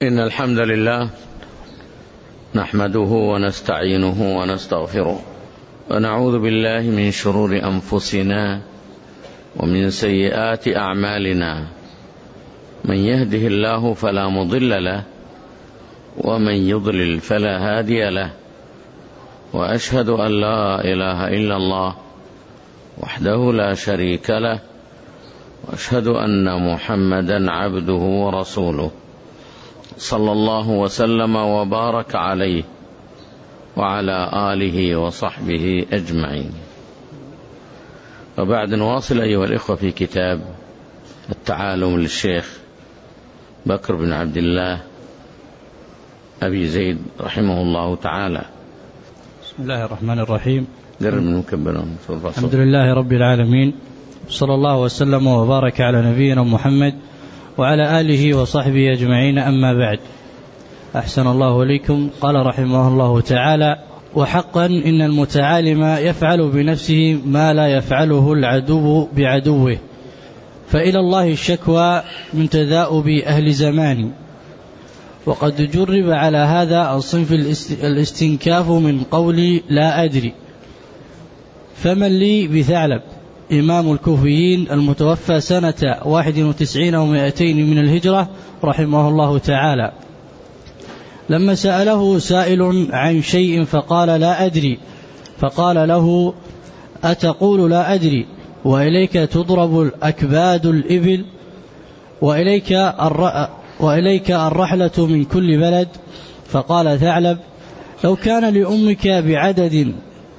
إن الحمد لله نحمده ونستعينه ونستغفره ونعوذ بالله من شرور أنفسنا ومن سيئات أعمالنا، من يهده الله فلا مضل له ومن يضلل فلا هادي له، وأشهد أن لا إله إلا الله وحده لا شريك له، وأشهد أن محمدا عبده ورسوله صلى الله وسلم وبارك عليه وعلى آله وصحبه أجمعين. وبعد نواصل أيها الإخوة في كتاب التعالم للشيخ بكر بن عبد الله أبي زيد رحمه الله تعالى. بسم الله الرحمن الرحيم. الحمد لله رب العالمين، صلى الله وسلم وبارك على نبينا محمد وعلى آله وصحبه أجمعين، أما بعد. أحسن الله إليكم. قال رحمه الله تعالى: وحقا إن المتعالم يفعل بنفسه ما لا يفعله العدو بعدوه، فإلى الله الشكوى من تذاؤب أهل زمانه. وقد جرب على هذا الصنف الاستنكاف من قولي لا أدري. فمن لي بثعلب إمام الكوفيين المتوفى سنة 91 و200 من الهجرة رحمه الله تعالى، لما سأله سائل عن شيء فقال لا أدري، فقال له: أتقول لا أدري وإليك تضرب الأكباد الإبل وإليك الرحلة من كل بلد؟ فقال ثعلب: لو كان لأمك بعدد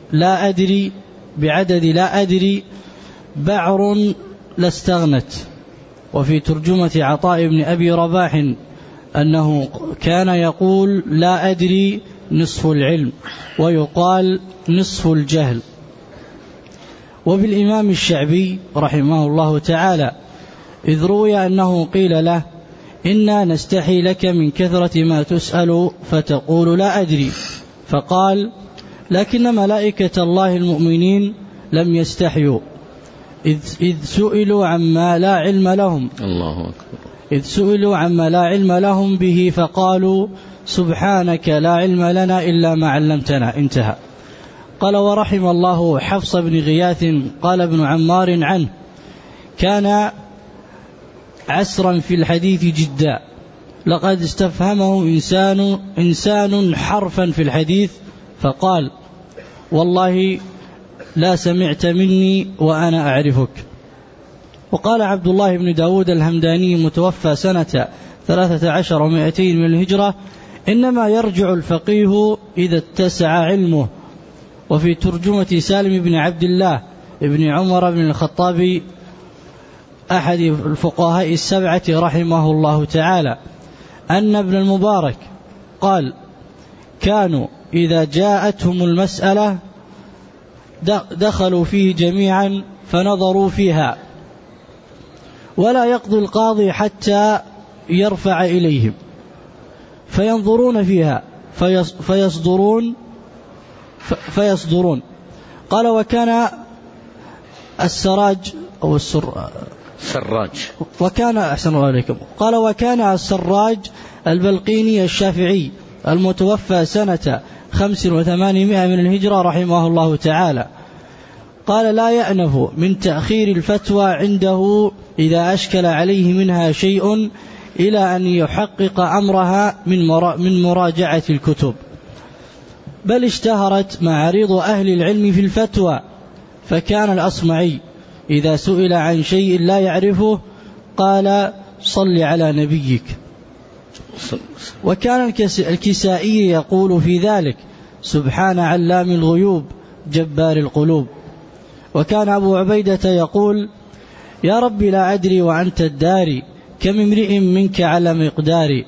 لا أدري بعر لاستغنت. وفي ترجمة عطاء بن أبي رباح أنه كان يقول لا أدري نصف العلم، ويقال نصف الجهل. وبالإمام الشعبي رحمه الله تعالى إذ روي أنه قيل له: إنا نستحي لك من كثرة ما تسأل فتقول لا أدري، فقال: لكن ملائكة الله المؤمنين لم يستحيوا إذ سئلوا عما لا علم لهم عما لا علم لهم به فقالوا: سبحانك لا علم لنا إلا ما علمتنا. انتهى. قال: ورحم الله حفص بن غياث. قال ابن عمار عنه: كان عسرا في الحديث جدا، لقد استفهمه إنسان حرفا في الحديث فقال: والله لا سمعت مني وأنا أعرفك. وقال عبد الله بن داود الهمداني متوفى سنة 13 و200 من الهجرة: إنما يرجع الفقيه إذا اتسع علمه. وفي ترجمة سالم بن عبد الله ابن عمر بن الخطاب أحد الفقهاء السبعة رحمه الله تعالى أن ابن المبارك قال: كانوا إذا جاءتهم المسألة دخلوا فيه جميعا فنظروا فيها، ولا يقضي القاضي حتى يرفع إليهم فينظرون فيها فيصدرون. قال: وكان السراج أو السراج وكان أحسن الله عليكم. قال: وكان السراج البلقيني الشافعي المتوفى سنة 85 من الهجرة رحمه الله تعالى، قال: لا يأنف من تأخير الفتوى عنده إذا أشكل عليه منها شيء إلى أن يحقق أمرها من مراجعة الكتب، بل اشتهرت معارض أهل العلم في الفتوى. فكان الأصمعي إذا سئل عن شيء لا يعرفه قال: صل على نبيك. وكان الكسائي يقول في ذلك: سبحان علام الغيوب جبار القلوب. وكان أبو عبيدة يقول: يا رب لا أدري وأنت الداري، كم امرئ منك على مقداري.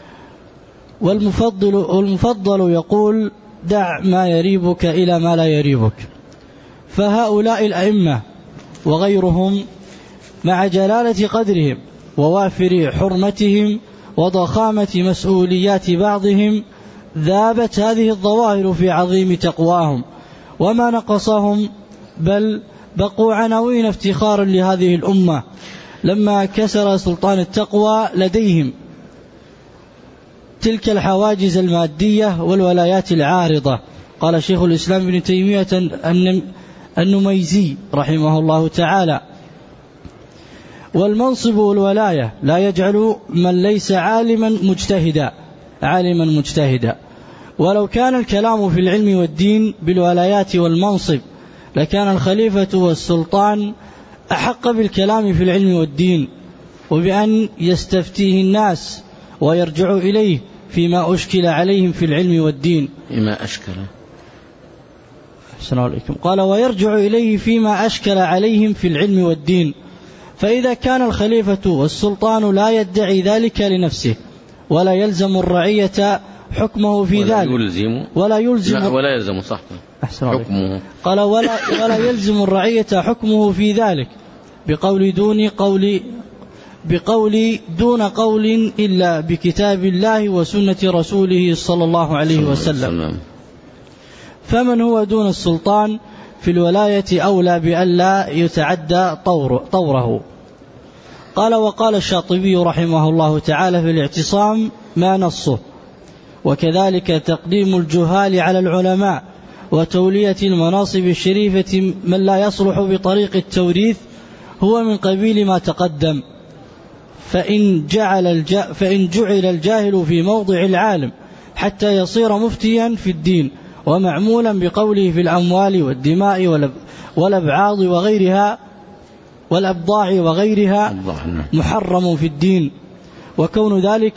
والمفضل يقول: دع ما يريبك إلى ما لا يريبك. فهؤلاء الأئمة وغيرهم مع جلالة قدرهم ووافر حرمتهم وضخامة مسؤوليات بعضهم ذابت هذه الظواهر في عظيم تقواهم وما نقصهم، بل بقوا عناوين افتخارا لهذه الأمة لما كسر سلطان التقوى لديهم. تلك الحواجز المادية والولايات العارضة. قال شيخ الإسلام ابن تيمية النميزي رحمه الله تعالى: والمنصب والولاية لا يجعل من ليس عالما مجتهدا، ولو كان الكلام في العلم والدين بالولايات والمنصب لكان الخليفة والسلطان أحق بالكلام في العلم والدين، وبأن يستفتيه الناس ويرجع إليه فيما أشكل عليهم في العلم والدين. قال: ويرجع إليه فيما أشكل عليهم في العلم والدين. فإذا كان الخليفة والسلطان لا يدعي ذلك لنفسه ولا يلزم الرعية حكمه في ذلك ولا يلزم حكمه. قال: ولا يلزم الرعية حكمه في ذلك بقول دون قول إلا بكتاب الله وسنة رسوله صلى الله عليه وسلم. فمن هو دون السلطان في الولاية أولى بألا يتعدى طوره. قال: وقال الشاطبي رحمه الله تعالى في الاعتصام ما نصه: وكذلك تقديم الجهال على العلماء وتولية المناصب الشريفة من لا يصلح بطريق التوريث هو من قبيل ما تقدم. فإن جعل الجاهل في موضع العالم حتى يصير مفتيا في الدين ومعمولا بقوله في الأموال والدماء والأبضاع وغيرها محرم في الدين، وكون ذلك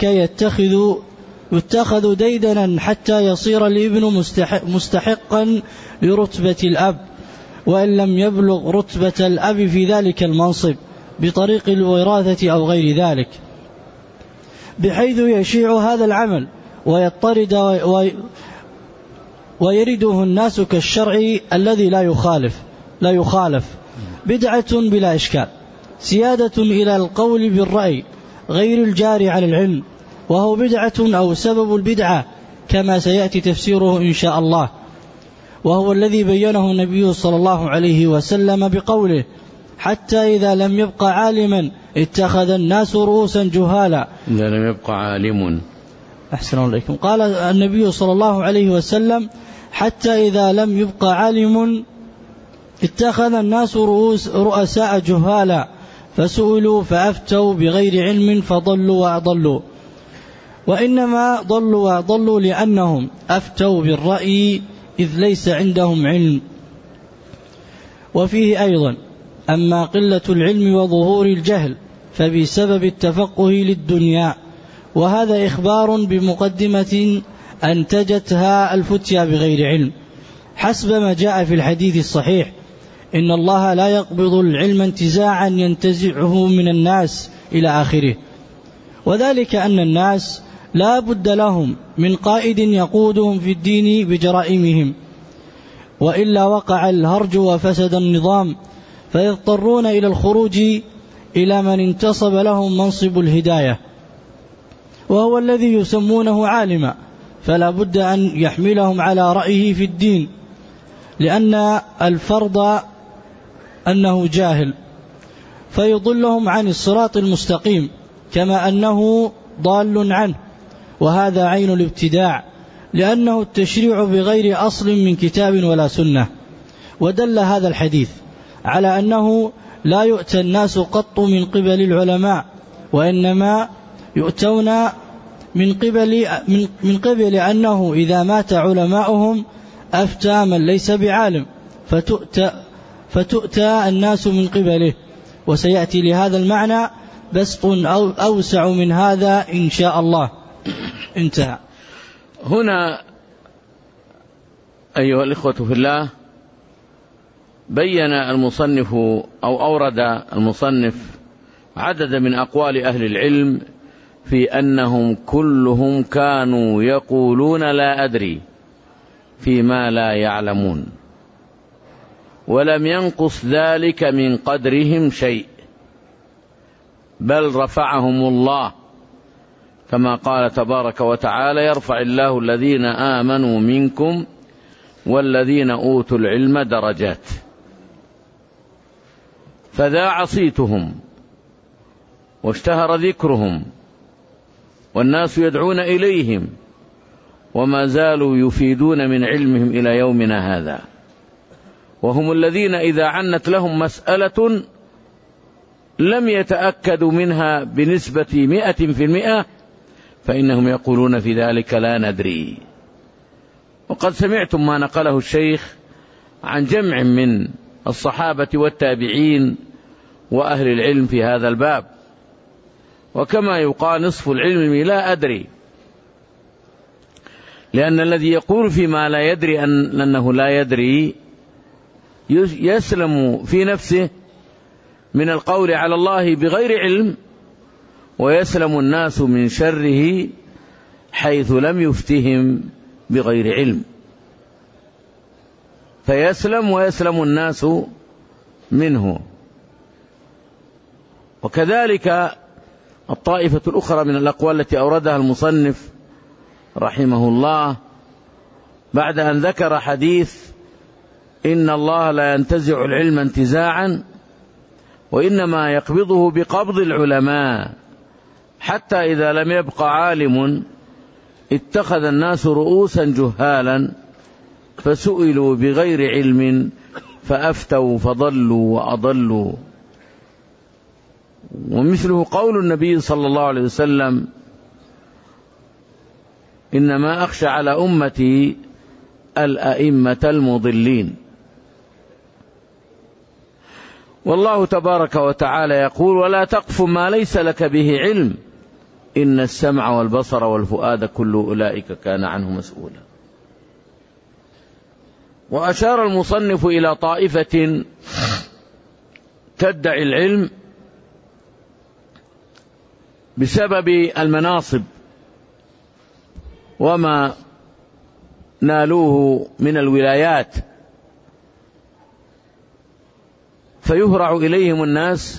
يتخذ ديدنا حتى يصير الابن مستحقا لرتبة الأب وإن لم يبلغ رتبة الأب في ذلك المنصب بطريق الوراثة أو غير ذلك، بحيث يشيع هذا العمل ويضطرد ويرده الناس كالشرع الذي لا يخالف بدعة بلا إشكال، سيادة إلى القول بالرأي غير الجاري على العلم، وهو بدعة أو سبب البدعة كما سيأتي تفسيره إن شاء الله، وهو الذي بينه النبي صلى الله عليه وسلم بقوله: حتى إذا لم يبقى عالما اتخذ الناس رؤوسا جهالا. إذا لم يبقى عالم. أحسن عليكم. قال النبي صلى الله عليه وسلم: حتى إذا لم يبقى عالم اتخذ الناس رؤساء جهالا فسئلوا فأفتوا بغير علم فضلوا وأضلوا، وإنما ضلوا وأضلوا لأنهم أفتوا بالرأي إذ ليس عندهم علم. وفيه أيضا: أما قلة العلم وظهور الجهل فبسبب التفقه للدنيا، وهذا إخبار بمقدمة أنتجتها الفتيا بغير علم، حسب ما جاء في الحديث الصحيح: إن الله لا يقبض العلم انتزاعا ينتزعه من الناس إلى آخره. وذلك أن الناس لا بد لهم من قائد يقودهم في الدين بجرائمهم، وإلا وقع الهرج وفسد النظام، فيضطرون إلى الخروج إلى من انتصب لهم منصب الهداية، وهو الذي يسمونه عالما، فلا بد أن يحملهم على رأيه في الدين، لأن الفرض أنه جاهل، فيضلهم عن الصراط المستقيم كما أنه ضال عنه، وهذا عين الابتداع، لأنه التشريع بغير أصل من كتاب ولا سنة. ودل هذا الحديث على أنه لا يؤتى الناس قط من قبل العلماء، وإنما يؤتون من قبل أنه إذا مات علماؤهم أفتى من ليس بعالم فتؤتى الناس من قبله. وسيأتي لهذا المعنى بسط أوسع من هذا إن شاء الله. انتهى. هنا أيها الإخوة في الله بين المصنف أو أورد المصنف عدد من أقوال أهل العلم في أنهم كلهم كانوا يقولون لا أدري فيما لا يعلمون، ولم ينقص ذلك من قدرهم شيء، بل رفعهم الله، كما قال تبارك وتعالى: يرفع الله الذين آمنوا منكم والذين أوتوا العلم درجات. فذاع صيتهم واشتهر ذكرهم والناس يدعون إليهم وما زالوا يفيدون من علمهم إلى يومنا هذا، وهم الذين إذا عنت لهم مسألة لم يتأكدوا منها بنسبة 100% فإنهم يقولون في ذلك لا ندري. وقد سمعتم ما نقله الشيخ عن جمع من الصحابة والتابعين وأهل العلم في هذا الباب، وكما يقال نصف العلم لا أدري، لأن الذي يقول فيما لا يدري أنه لا يدري يسلم في نفسه من القول على الله بغير علم، ويسلم الناس من شره حيث لم يفتهم بغير علم، فيسلم ويسلم الناس منه. وكذلك الطائفة الأخرى من الأقوال التي أوردها المصنف رحمه الله بعد أن ذكر حديث إن الله لا ينتزع العلم انتزاعا وإنما يقبضه بقبض العلماء حتى إذا لم يبق عالم اتخذ الناس رؤوسا جهالا فسئلوا بغير علم فأفتوا فضلوا وأضلوا. ومثله قول النبي صلى الله عليه وسلم إنما أخشى على أمتي الأئمة المضلين. والله تبارك وتعالى يقول ولا تقف ما ليس لك به علم إن السمع والبصر والفؤاد كل أولئك كان عنه مسؤولا. وأشار المصنف إلى طائفة تدعي العلم بسبب المناصب وما نالوه من الولايات، فيهرع إليهم الناس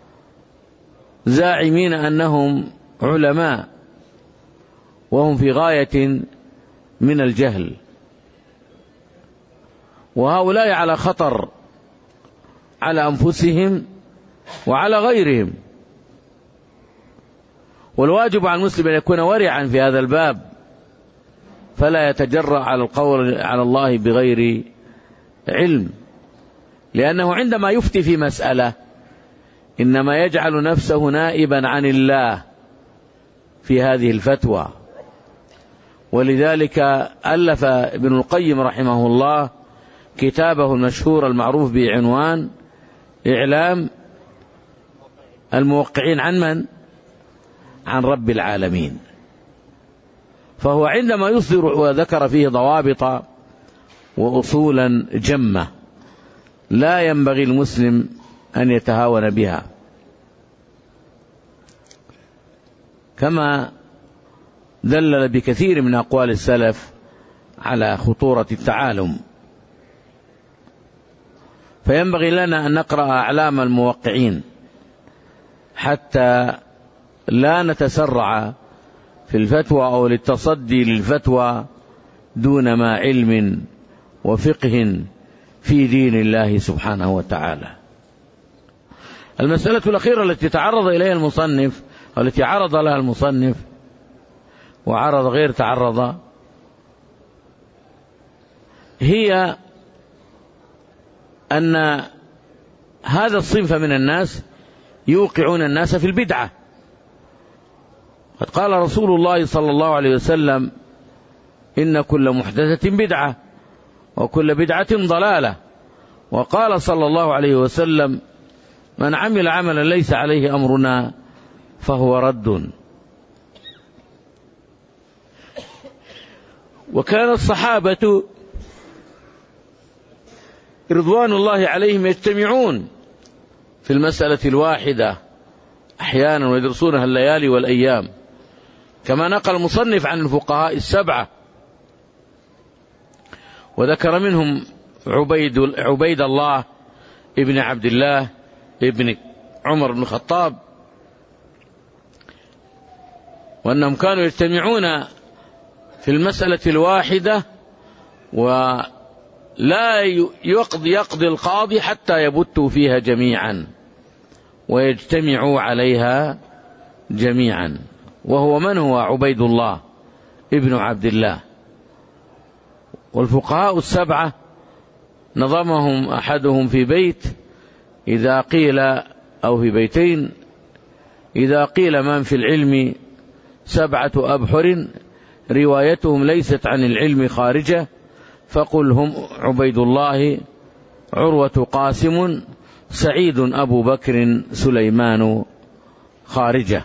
زاعمين أنهم علماء وهم في غاية من الجهل، وهؤلاء على خطر على أنفسهم وعلى غيرهم. والواجب على المسلم أن يكون ورعا في هذا الباب، فلا يتجرأ على القول على الله بغير علم، لأنه عندما يفتي في مسألة إنما يجعل نفسه نائبا عن الله في هذه الفتوى. ولذلك ألف ابن القيم رحمه الله كتابه المشهور المعروف بعنوان إعلام الموقعين عن من؟ عن رب العالمين. فهو عندما يصدر وذكر فيه ضوابط وأصولا جمة لا ينبغي المسلم أن يتهاون بها، كما دلل بكثير من أقوال السلف على خطورة التعالم. فينبغي لنا أن نقرأ أعلام الموقعين حتى لا نتسرع في الفتوى أو للتصدي للفتوى دون ما علم وفقه في دين الله سبحانه وتعالى. المسألة الأخيرة التي تعرض إليها المصنف أو التي عرض لها المصنف وعرض غير تعرض هي أن هذا الصنف من الناس يوقعون الناس في البدعة. قد قال رسول الله صلى الله عليه وسلم إن كل محدثة بدعة وكل بدعة ضلالة، وقال صلى الله عليه وسلم من عمل عملا ليس عليه أمرنا فهو رد. وكان الصحابة رضوان الله عليهم يجتمعون في المسألة الواحدة أحيانا ويدرسونها الليالي والأيام، كما نقل المصنف عن الفقهاء السبعة، وذكر منهم عبيد الله ابن عبد الله ابن عمر بن الخطاب، وأنهم كانوا يجتمعون في المسألة الواحدة ولا يقضي القاضي حتى يبتوا فيها جميعا ويجتمعوا عليها جميعا. وهو من هو عبيد الله ابن عبد الله. والفقهاء السبعة نظمهم أحدهم في بيت إذا قيل، أو في بيتين، إذا قيل من في العلم 7 أبحر روايتهم ليست عن العلم خارجة، فقل هم عبيد الله، عروة، قاسم، سعيد، أبو بكر، سليمان، خارجة.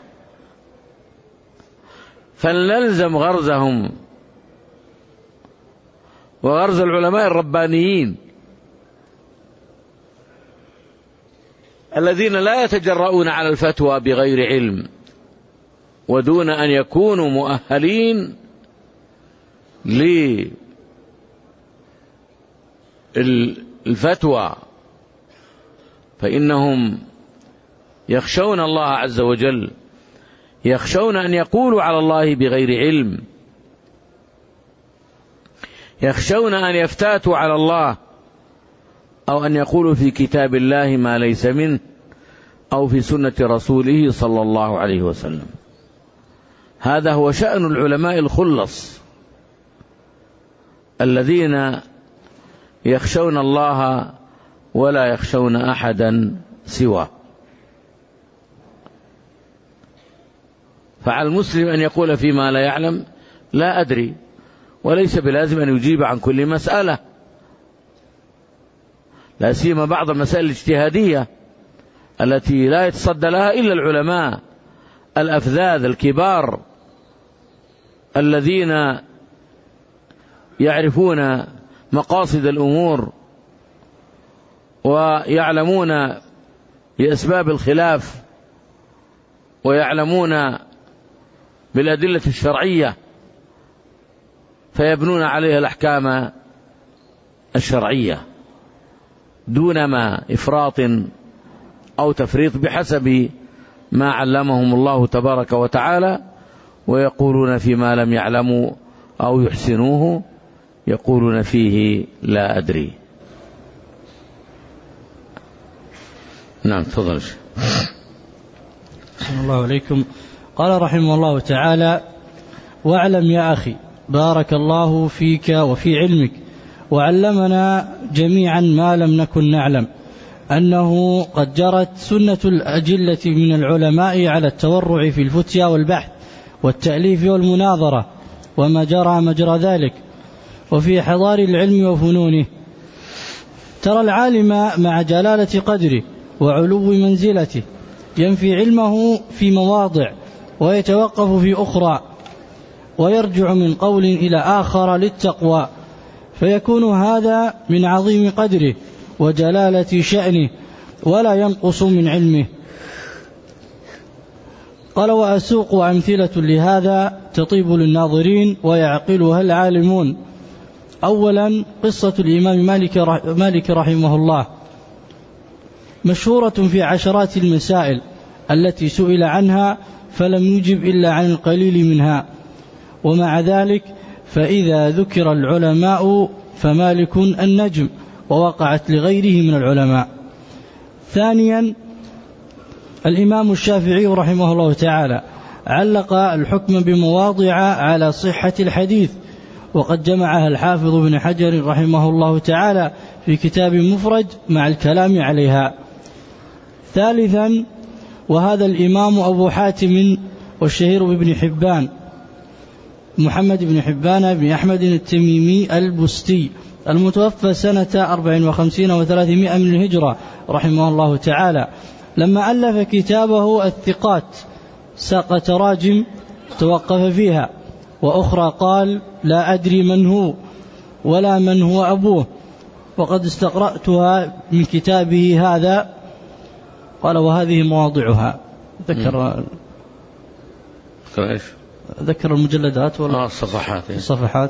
فلنلزم غرزهم وغرز العلماء الربانيين الذين لا يتجرؤون على الفتوى بغير علم ودون أن يكونوا مؤهلين للفتوى، فإنهم يخشون الله عز وجل، يخشون أن يقولوا على الله بغير علم، يخشون أن يفتاتوا على الله، أو أن يقولوا في كتاب الله ما ليس منه، أو في سنة رسوله صلى الله عليه وسلم. هذا هو شأن العلماء الخلص الذين يخشون الله ولا يخشون أحدا سواه. فعلى المسلم أن يقول فيما لا يعلم لا أدري، وليس بلازم أن يجيب عن كل مسألة، لا سيما بعض المسائل الاجتهادية التي لا يتصدى لها إلا العلماء الأفذاذ الكبار الذين يعرفون مقاصد الأمور ويعلمون بأسباب الخلاف ويعلمون بالأدلة الشرعية، فيبنون عليها الأحكام الشرعية دون ما إفراط أو تفريط، بحسب ما علمهم الله تبارك وتعالى. ويقولون فيما لم يعلموا أو يحسنوه يقولون فيه لا أدري. نعم، تفضل. أحسن الله عليكم. قال رحمه الله تعالى: واعلم يا أخي بارك الله فيك وفي علمك وعلمنا جميعا ما لم نكن نعلم، أنه قد جرت سنة الأجلة من العلماء على التورع في الفتيا والبحث والتأليف والمناظرة وما جرى مجرى ذلك، وفي حضار العلم وفنونه. ترى العالم مع جلالة قدره وعلو منزلته ينفي علمه في مواضع ويتوقف في أخرى، ويرجع من قول إلى آخر للتقوى، فيكون هذا من عظيم قدره وجلالة شأنه ولا ينقص من علمه. قال: وأسوق أمثلة لهذا تطيب للناظرين ويعقلها العالمون. أولا، قصة الإمام مالك رحمه الله مشهورة في عشرات المسائل التي سئل عنها فلم يجب إلا عن القليل منها، ومع ذلك فإذا ذكر العلماء فمالك النجم، ووقعت لغيره من العلماء. ثانيا، الإمام الشافعي رحمه الله تعالى علق الحكم بمواضع على صحة الحديث، وقد جمعها الحافظ ابن حجر رحمه الله تعالى في كتاب مفرد مع الكلام عليها. ثالثا، وهذا الإمام أبو حاتم والشهير بابن حبان، محمد بن حبان بن أحمد التميمي البستي، المتوفى سنة 54 و300 من الهجرة رحمه الله تعالى، لما ألف كتابه الثقات ساق تراجم توقف فيها، وأخرى قال لا أدري من هو ولا من هو أبوه، وقد استقرأتها من كتابه هذا. قال: وهذه مواضعها. ذكر المجلدات ولا الصفحات.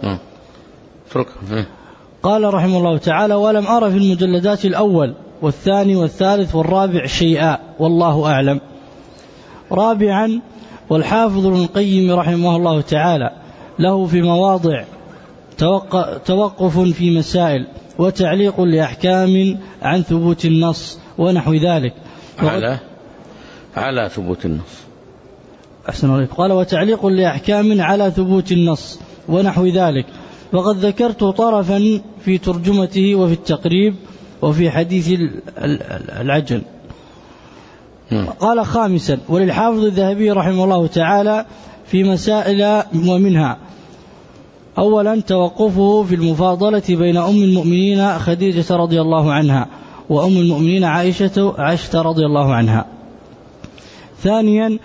قال رحمه الله تعالى: ولم أرى في المجلدات الأول والثاني والثالث والرابع شيئا، والله أعلم. رابعا، والحافظ ابن القيم رحمه الله تعالى له في مواضع توقف في مسائل وتعليق لأحكام عن ثبوت النص ونحو ذلك. على ثبوت النص، أحسن عليك. قال وتعليق لأحكام على ثبوت النص ونحو ذلك، وقد ذكرت طرفا في ترجمته وفي التقريب وفي حديث العجل. قال خامسا وللحافظ الذهبي رحمه الله تعالى في مسائل، ومنها أولا توقفه في المفاضلة بين أم المؤمنين خديجة رضي الله عنها وأم المؤمنين عائشة رضي الله عنها. ثانيا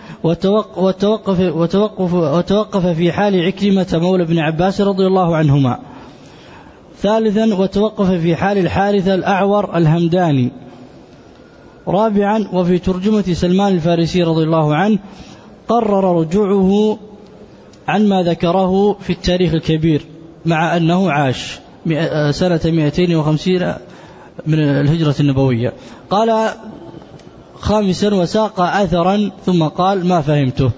وتوقف في حال عكرمة مولى بن عباس رضي الله عنهما. ثالثا وتوقف في حال الحارث الأعور الهمداني. رابعا وفي ترجمة سلمان الفارسي رضي الله عنه قرر رجوعه عن ما ذكره في التاريخ الكبير مع أنه عاش سنة 250 من الهجرة النبوية. قال خامسا وساق أثرا ثم قال ما فهمته.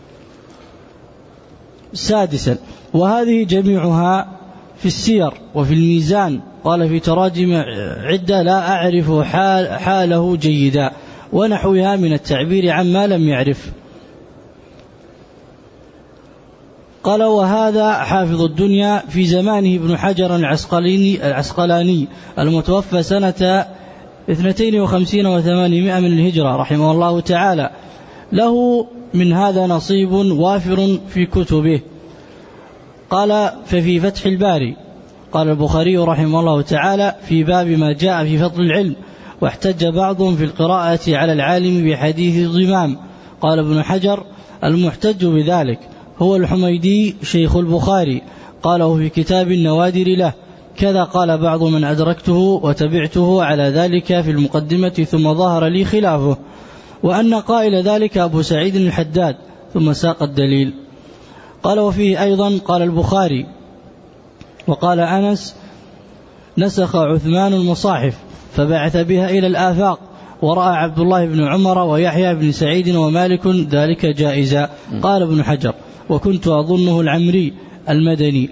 سادسا وهذه جميعها في السير وفي الميزان. قال في تراجم عدة لا أعرف حاله جيدا ونحوها من التعبير عما لم يعرف. قال وهذا حافظ الدنيا في زمانه ابن حجر العسقلاني المتوفى سنة 52 و800 من الهجرة رحمه الله تعالى، له من هذا نصيب وافر في كتبه. قال ففي فتح الباري قال البخاري رحمه الله تعالى في باب ما جاء في فضل العلم، واحتج بعضهم في القراءة على العالم بحديث ضمام. قال ابن حجر المحتج بذلك هو الحميدي شيخ البخاري، قاله في كتاب النوادر له. كذا قال بعض من أدركته وتبعته على ذلك في المقدمة ثم ظهر لي خلافه، وأن قائل ذلك أبو سعيد الحداد، ثم ساق الدليل. قال وفيه أيضا قال البخاري وقال أنس نسخ عثمان المصاحف فبعث بها إلى الآفاق، ورأى عبد الله بن عمر ويحيى بن سعيد ومالك ذلك جائزا. قال ابن حجر وكنت أظنه العمري المدني،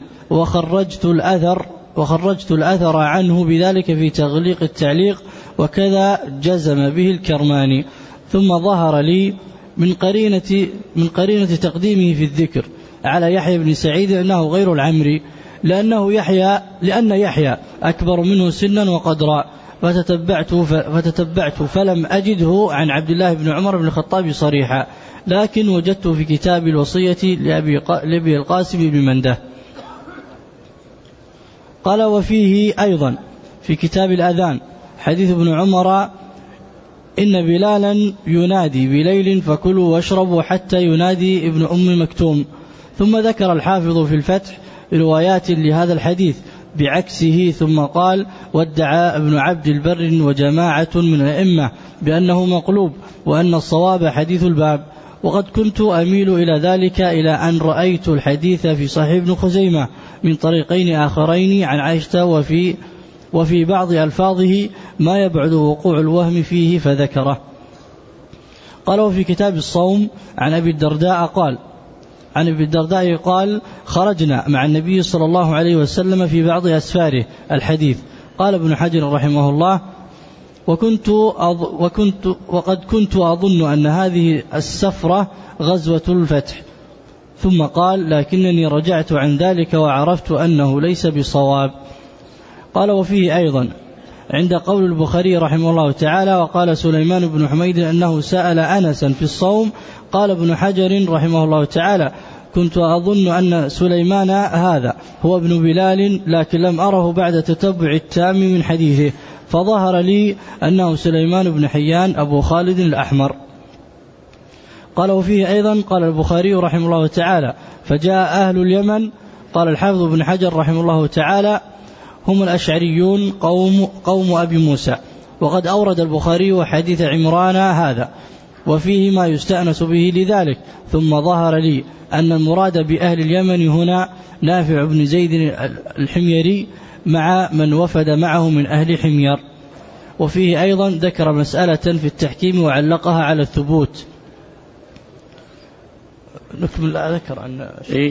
وخرجت الأثر عنه بذلك في تغليق التعليق، وكذا جزم به الكرماني. ثم ظهر لي من قرينة تقديمه في الذكر على يحيى بن سعيد أنه غير العمري، لأن يحيى أكبر منه سنا وقدرا، فتتبعت فلم أجده عن عبد الله بن عمر بن الخطاب صريحا، لكن وجدته في كتاب الوصية لأبي القاسم بن منده. قال وفيه أيضا في كتاب الأذان حديث ابن عمر إن بلالا ينادي بليل فكلوا واشربوا حتى ينادي ابن أم مكتوم. ثم ذكر الحافظ في الفتح روايات لهذا الحديث بعكسه، ثم قال وادعى ابن عبد البر وجماعة من الأئمة بأنه مقلوب، وأن الصواب حديث الباب. وقد كنت أميل إلى ذلك إلى أن رأيت الحديث في صحيح ابن خزيمة من طريقين آخرين عن عائشة، وفي بعض ألفاظه ما يبعد وقوع الوهم فيه فذكره. قال وفي كتاب الصوم عن أبي الدرداء قال قال مع النبي صلى الله عليه وسلم في بعض أسفاره الحديث. قال ابن حجر رحمه الله وقد كنت أظن أن هذه السفرة غزوة الفتح، ثم قال لكنني رجعت عن ذلك وعرفت أنه ليس بصواب. قال وفيه أيضا عند قول البخاري رحمه الله تعالى وقال سليمان بن حميد أنه سأل أنسا في الصوم. قال ابن حجر رحمه الله تعالى كنت أظن أن سليمان هذا هو ابن بلال، لكن لم أره بعد تتبع التام من حديثه، فظهر لي أنه سليمان بن حيان أبو خالد الأحمر. قال وفيه أيضا قال البخاري رحمه الله تعالى فجاء أهل اليمن. قال الحافظ بن حجر رحمه الله تعالى هم الأشعريون قوم أبي موسى. وقد أورد البخاري حديث عمران هذا وفيه ما يستأنس به لذلك. ثم ظهر لي أن المراد بأهل اليمن هنا نافع بن زيد الحميري مع من وفد معه من أهل حمير. وفيه أيضا ذكر مسألة في التحكيم وعلقها على الثبوت. نكمل ذكر عن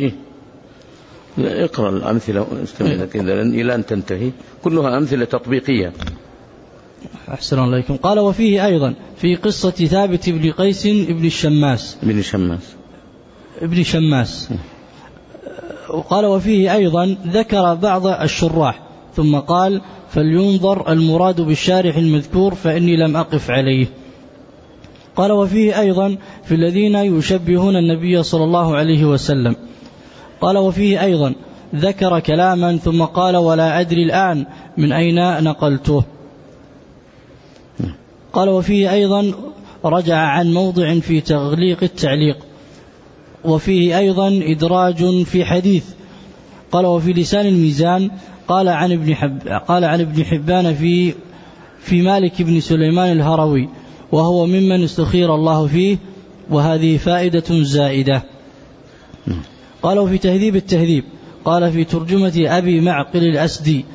اقرأ الأمثلة إلى أن تنتهي، كلها أمثلة تطبيقية. أحسن الله إليكم. قال وفيه أيضا في قصة ثابت بن قيس بن الشماس ابن شماس. وقال وفيه أيضا ذكر بعض الشراح ثم قال فلينظر المراد بالشارح المذكور فإني لم أقف عليه. قال وفيه أيضا في الذين يشبهون النبي صلى الله عليه وسلم. قال وفيه أيضا ذكر كلاما ثم قال ولا أدري الآن من أين نقلته. قال وفيه أيضا رجع عن موضع في تغليق التعليق. وفيه أيضا إدراج في حديث. قال وفي لسان الميزان قال عن ابن حبان في مالك بن سليمان الهروي وهو ممن استخير الله فيه، وهذه فائدة زائدة. قال وفي تهذيب التهذيب قال في ترجمة أبي معقل الأسدي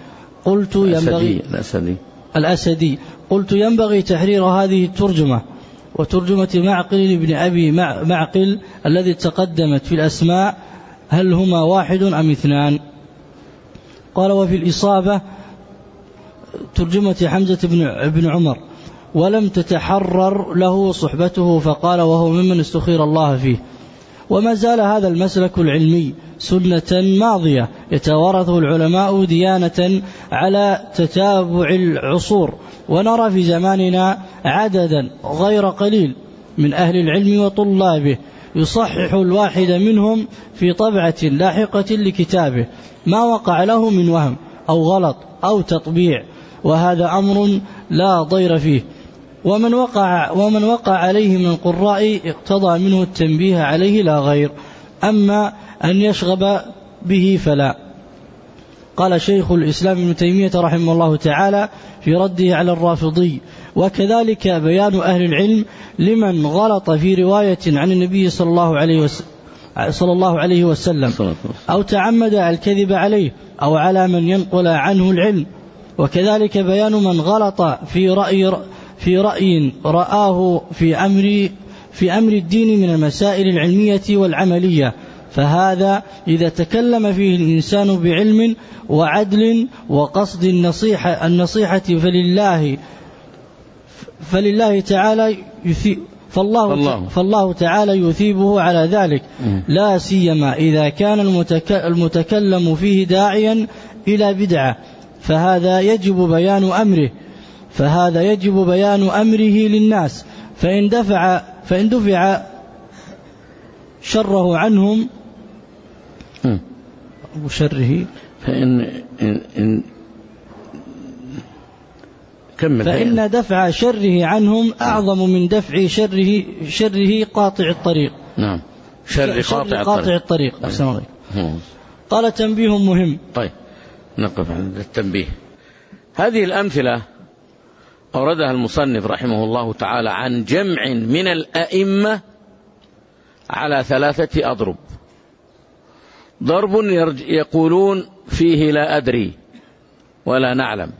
قلت ينبغي تحرير هذه الترجمة وترجمة معقل بن أبي معقل الذي تقدمت في الأسماء هل هما واحد أم اثنان. قال وفي الإصابة ترجمة حمزة بن عمر ولم تتحرر له صحبته فقال وهو ممن استخير الله فيه. وما زال هذا المسلك العلمي سنة ماضية يتوارثه العلماء ديانة على تتابع العصور، ونرى في زماننا عددا غير قليل من أهل العلم وطلابه يصحح الواحد منهم في طبعة لاحقة لكتابه ما وقع له من وهم أو غلط أو تطبيع، وهذا أمر لا ضير فيه. ومن وقع عليه من القراء اقتضى منه التنبيه عليه لا غير، أما أن يشغب به فلا. قال شيخ الإسلام ابن تيمية رحمه الله تعالى في رده على الرافضي وكذلك بيان أهل العلم لمن غلط في رواية عن النبي صلى الله عليه وسلم أو تعمد الكذب عليه أو على من ينقل عنه العلم، وكذلك بيان من غلط في رأي رآه في أمر الدين من المسائل العلمية والعملية، فهذا إذا تكلم فيه الإنسان بعلم وعدل وقصد النصيحة فلله تعالى فالله تعالى يثيبه على ذلك، لا سيما إذا كان المتكلم فيه داعيا إلى بدعة، فهذا يجب بيان أمره للناس، فإن دفع شره عنهم فإن دفع شره عنهم أعظم من دفع شره قاطع الطريق. نعم، شر قاطع الطريق. أحسن الله. قال تنبيه مهم. طيب نقف عند التنبيه. هذه الأمثلة أوردها المصنف رحمه الله تعالى عن جمع من الأئمة على 3 أضرب. ضرب يقولون فيه لا أدري ولا نعلم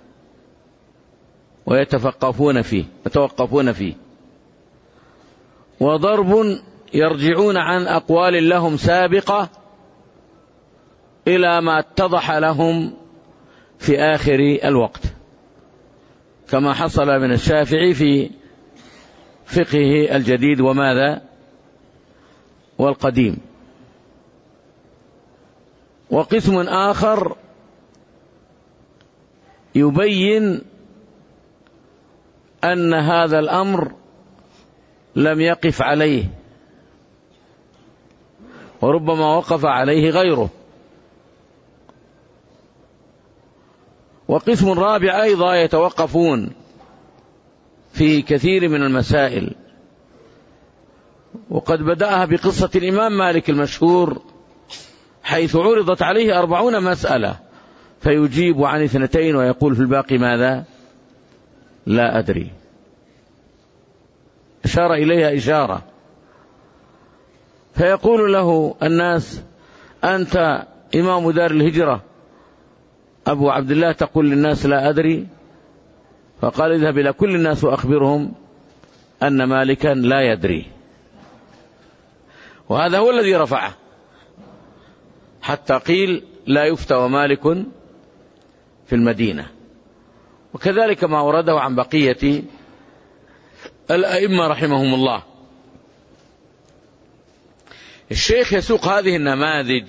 ويتوقفون فيه، وضرب يرجعون عن أقوال لهم سابقة إلى ما اتضح لهم في آخر الوقت، كما حصل من الشافعي في فقهه الجديد وماذا والقديم. وقسم آخر يبين أن هذا الأمر لم يقف عليه وربما وقف عليه غيره. وقسم رابع أيضا يتوقفون في كثير من المسائل، وقد بدأها بقصة الإمام مالك المشهور حيث عرضت عليه 40 مسألة فيجيب عن 2 ويقول في الباقي ماذا؟ لا أدري. أشار إليها إشارة، فيقول له الناس أنت إمام دار الهجرة أبو عبد الله تقول للناس لا أدري؟ فقال اذهب إلى كل الناس وأخبرهم أن مالكا لا يدري. وهذا هو الذي رفعه حتى قيل لا يفتى مالك في المدينة. وكذلك ما ورده عن بقية الأئمة رحمهم الله. الشيخ يسوق هذه النماذج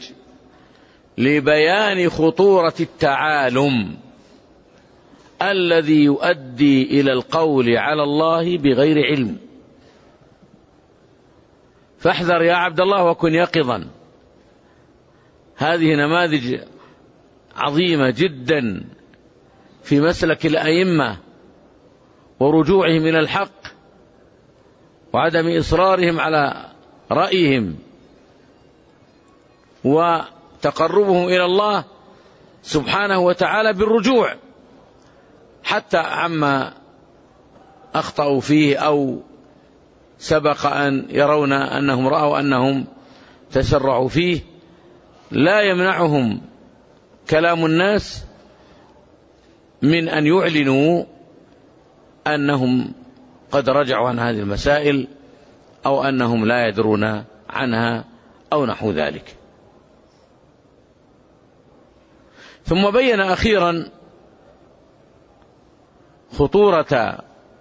لبيان خطورة التعالم الذي يؤدي إلى القول على الله بغير علم. فاحذر يا عبد الله وكن يقظا. هذه نماذج عظيمة جدا في مسلك الأئمة ورجوعهم إلى الحق وعدم إصرارهم على رأيهم وتقربهم إلى الله سبحانه وتعالى بالرجوع حتى عما أخطأوا فيه أو سبق أن يرون أنهم رأوا أنهم تسرعوا فيه. لا يمنعهم كلام الناس من أن يعلنوا أنهم قد رجعوا عن هذه المسائل أو أنهم لا يدرون عنها أو نحو ذلك. ثم بين أخيرا خطورة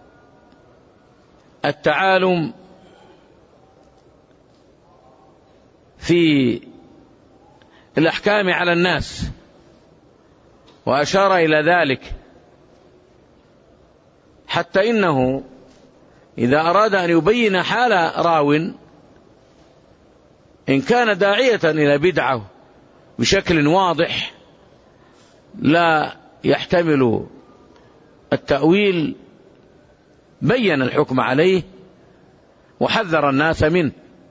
التعالم في الأحكام على الناس، وأشار إلى ذلك حتى إنه إذا أراد أن يبين حال راو إن كان داعية إلى بدعة بشكل واضح لا يحتمل التأويل بين الحكم عليه وحذر الناس منه.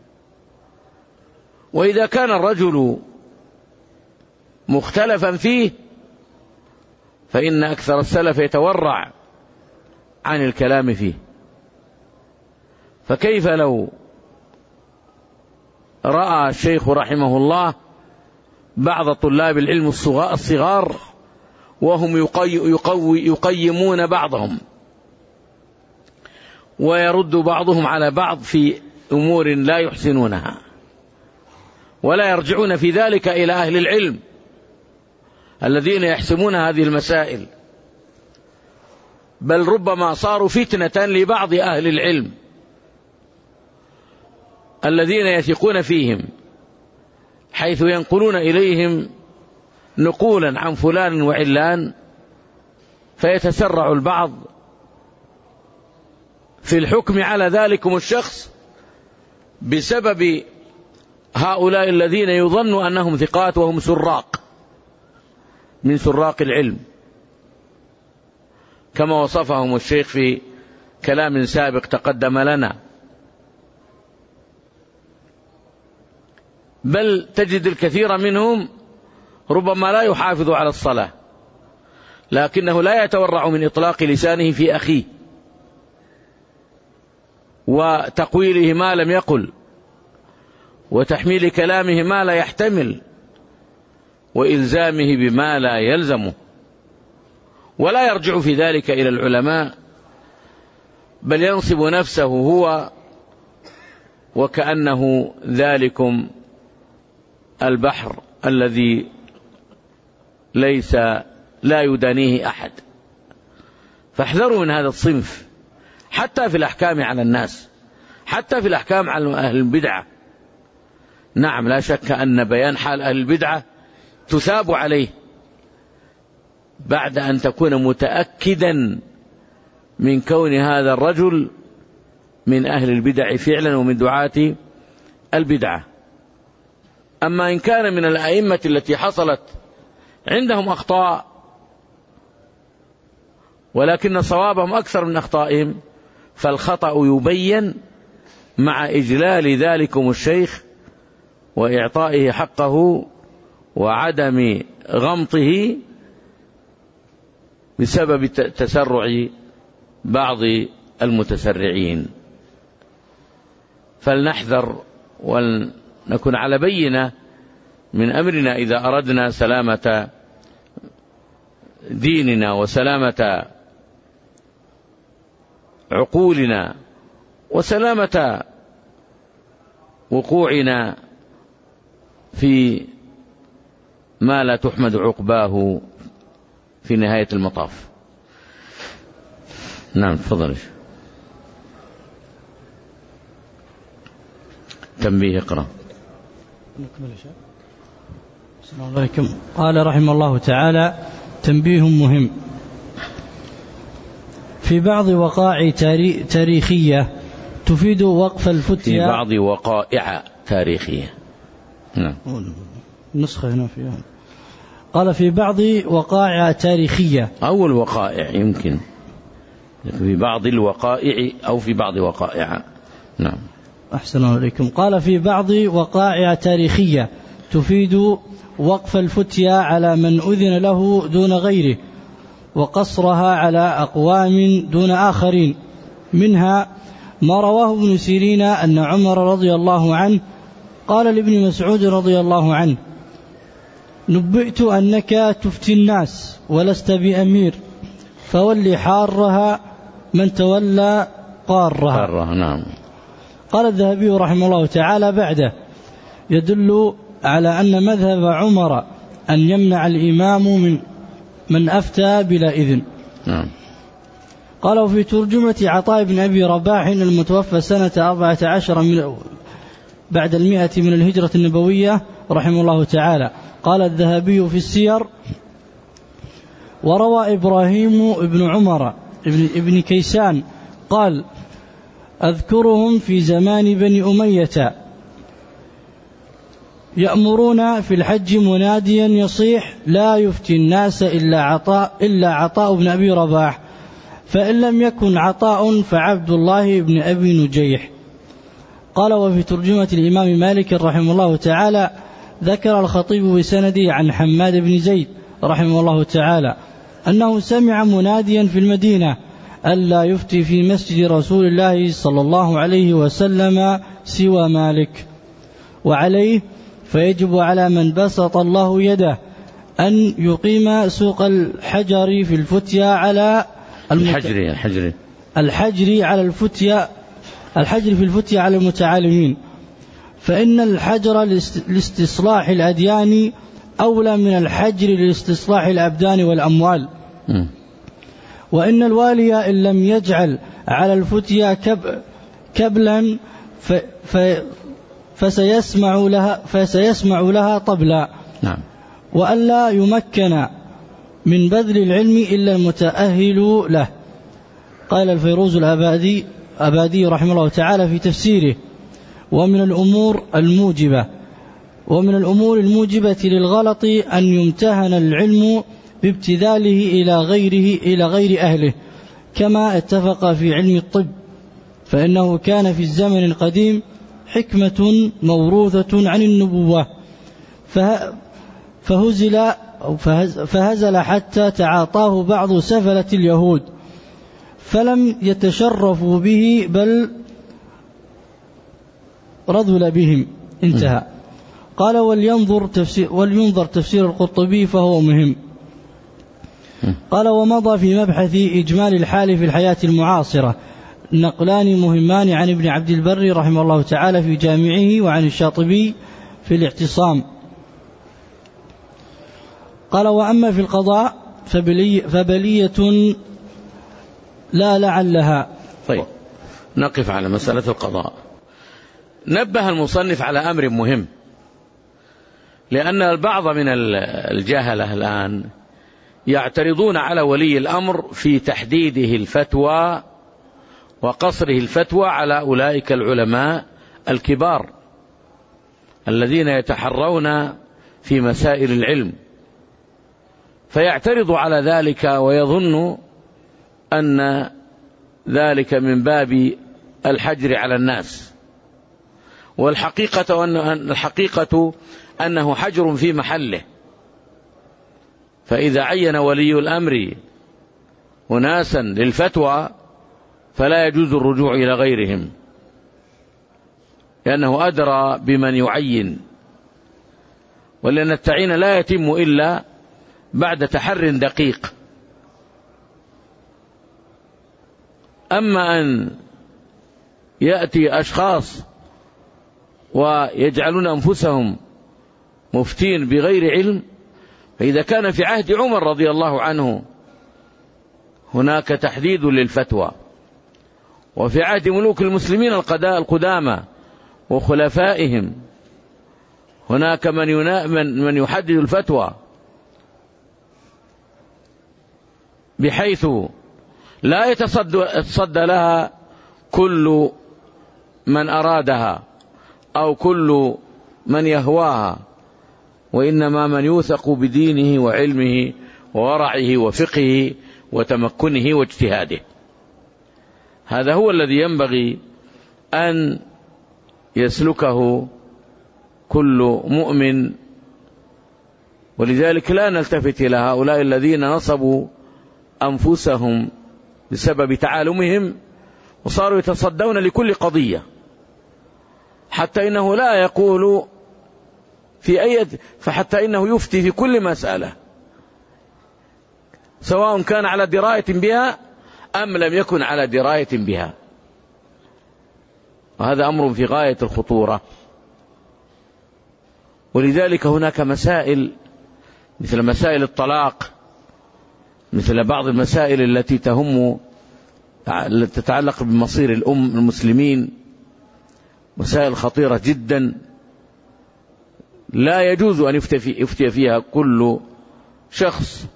وإذا كان الرجل مختلفا فيه فإن أكثر السلف يتورع عن الكلام فيه. فكيف لو رأى الشيخ رحمه الله بعض طلاب العلم الصغار وهم يقيمون بعضهم ويرد بعضهم على بعض في أمور لا يحسنونها ولا يرجعون في ذلك إلى أهل العلم الذين يحسمون هذه المسائل، بل ربما صاروا فتنة لبعض أهل العلم الذين يثقون فيهم، حيث ينقلون إليهم نقولا عن فلان وعلان، فيتسرع البعض في الحكم على ذلكم الشخص بسبب هؤلاء الذين يظن أنهم ثقات وهم سراق من سراق العلم، كما وصفهم الشيخ في كلام سابق تقدم لنا. بل تجد الكثير منهم ربما لا يحافظ على الصلاة لكنه لا يتورع من إطلاق لسانه في أخيه وتقويله ما لم يقل وتحميل كلامه ما لا يحتمل وإلزامه بما لا يلزمه، ولا يرجع في ذلك إلى العلماء، بل ينصب نفسه هو وكأنه ذلكم البحر الذي لا يدانيه أحد. فاحذروا من هذا الصنف حتى في الأحكام على الناس، حتى في الأحكام على أهل البدعة. نعم، لا شك أن بيان حال أهل البدعة تثاب عليه بعد أن تكون متأكدا من كون هذا الرجل من أهل البدع فعلا ومن دعاة البدعة. أما إن كان من الأئمة التي حصلت عندهم أخطاء ولكن صوابهم أكثر من أخطائهم، فالخطأ يبين مع إجلال ذلكم الشيخ وإعطائه حقه وعدم غمطه بسبب تسرع بعض المتسرعين. فلنحذر ونكون على بينة من أمرنا إذا أردنا سلامة ديننا وسلامة عقولنا وسلامة وقوعنا في ما لا تحمد عقباه في نهاية المطاف. نعم، تفضل. تنبيه، اقرأ. السلام عليكم. قال رحمه الله تعالى: تنبيه مهم. في بعض وقائع تاريخية تفيد وقف الفتية. في بعض وقائع تاريخية. نعم. نسخة هنا فيها. قال: في بعض وقائع تاريخية. أول وقائع يمكن في بعض الوقائع أو في بعض وقائع. نعم. أحسن عليكم. قال: في بعض وقائع تاريخية تفيد وقف الفتية على من أذن له دون غيره، وقصرها على أقوام دون آخرين. منها ما رواه ابن سيرين أن عمر رضي الله عنه قال لابن مسعود رضي الله عنه: نبئت أنك تفتي الناس ولست بأمير، فولي حارها من تولى قارها. نعم. قال الذهبي رحمه الله تعالى بعده: يدل على أن مذهب عمر أن يمنع الإمام من أفتى بلا إذن. نعم. قال: في ترجمة عطاء بن أبي رباح المتوفى سنة 14 بعد 100 من الهجرة النبوية رحمه الله تعالى، قال الذهبي في السير: وروى إبراهيم ابن عمر ابن كيسان قال: أذكرهم في زمان بني أمية يأمرون في الحج مناديا يصيح: لا يفتي الناس إلا عطاء بن أبي رباح، فإن لم يكن عطاء فعبد الله بن أبي نجيح. قال: وفي ترجمة الإمام مالك رحمه الله تعالى ذكر الخطيب بسنده عن حماد بن زيد رحمه الله تعالى أنه سمع مناديا في المدينة: ألا يفتي في مسجد رسول الله صلى الله عليه وسلم سوى مالك. وعليه فيجب على من بسط الله يده أن يقيم سوق الحجر في الفتية على الحجر في الفتية على المتعالمين، فإن الحجر لاستصلاح الأديان أولى من الحجر لاستصلاح الأبدان والأموال. وإن الوالي إن لم يجعل على الفتية كبلا فسيسمع لها طبلا. نعم. وألا يمكن من بذل العلم إلا المتأهل له. قال الفيروز الأبادي رحمه الله تعالى في تفسيره: ومن الأمور الموجبة للغلط أن يمتهن العلم بابتذاله إلى غير أهله، كما اتفق في علم الطب، فإنه كان في الزمن القديم حكمة موروثة عن النبوة فهزل حتى تعاطاه بعض سفلة اليهود فلم يتشرفوا به بل رذل بهم. انتهى. قال: ولينظر تفسير القرطبي فهو مهم. قال: ومضى في مبحث إجمال الحال في الحياة المعاصرة نقلان مهمان عن ابن عبد البر رحمه الله تعالى في جامعه، وعن الشاطبي في الاعتصام. قال: وأما في القضاء فبلية لا لعلها. طيب، نقف على مسألة القضاء. نبه المصنف على أمر مهم، لأن البعض من الجهلة الآن يعترضون على ولي الأمر في تحديده الفتوى وقصره الفتوى على أولئك العلماء الكبار الذين يتحرون في مسائل العلم، فيعترض على ذلك ويظن أن ذلك من باب الحجر على الناس، والحقيقة أنه حجر في محله. فإذا عين ولي الأمر أناسا للفتوى فلا يجوز الرجوع إلى غيرهم، لأنه أدرى بمن يعين، ولأن التعيين لا يتم إلا بعد تحر دقيق. أما أن يأتي أشخاص ويجعلون أنفسهم مفتين بغير علم، فإذا كان في عهد عمر رضي الله عنه هناك تحديد للفتوى، وفي عهد ملوك المسلمين القدامى وخلفائهم هناك من يحدد الفتوى بحيث لا يتصدى لها كل من أرادها أو كل من يهواها، وإنما من يوثق بدينه وعلمه وورعه وفقهه وتمكنه واجتهاده. هذا هو الذي ينبغي أن يسلكه كل مؤمن. ولذلك لا نلتفت إلى هؤلاء الذين نصبوا أنفسهم بسبب تعالمهم وصاروا يتصدون لكل قضية، حتى إنه لا يقول فحتى إنه يفتي في كل مسألة سواء كان على دراية بها أم لم يكن على دراية بها، وهذا أمر في غاية الخطورة. ولذلك هناك مسائل مثل مسائل الطلاق، مثل بعض المسائل التي تتعلق بمصير المسلمين، مسائل خطيرة جدا لا يجوز أن يفتي فيها كل شخص.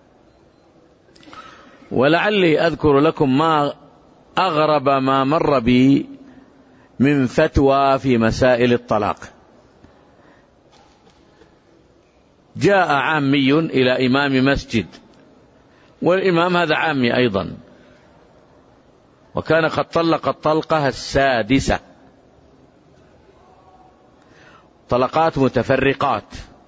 ولعلي أذكر لكم ما أغرب ما مر بي من فتوى في مسائل الطلاق. جاء عامي إلى إمام مسجد، والإمام هذا عامي أيضا، وكان قد طلق الطلقة السادسة، طلقات متفرقات.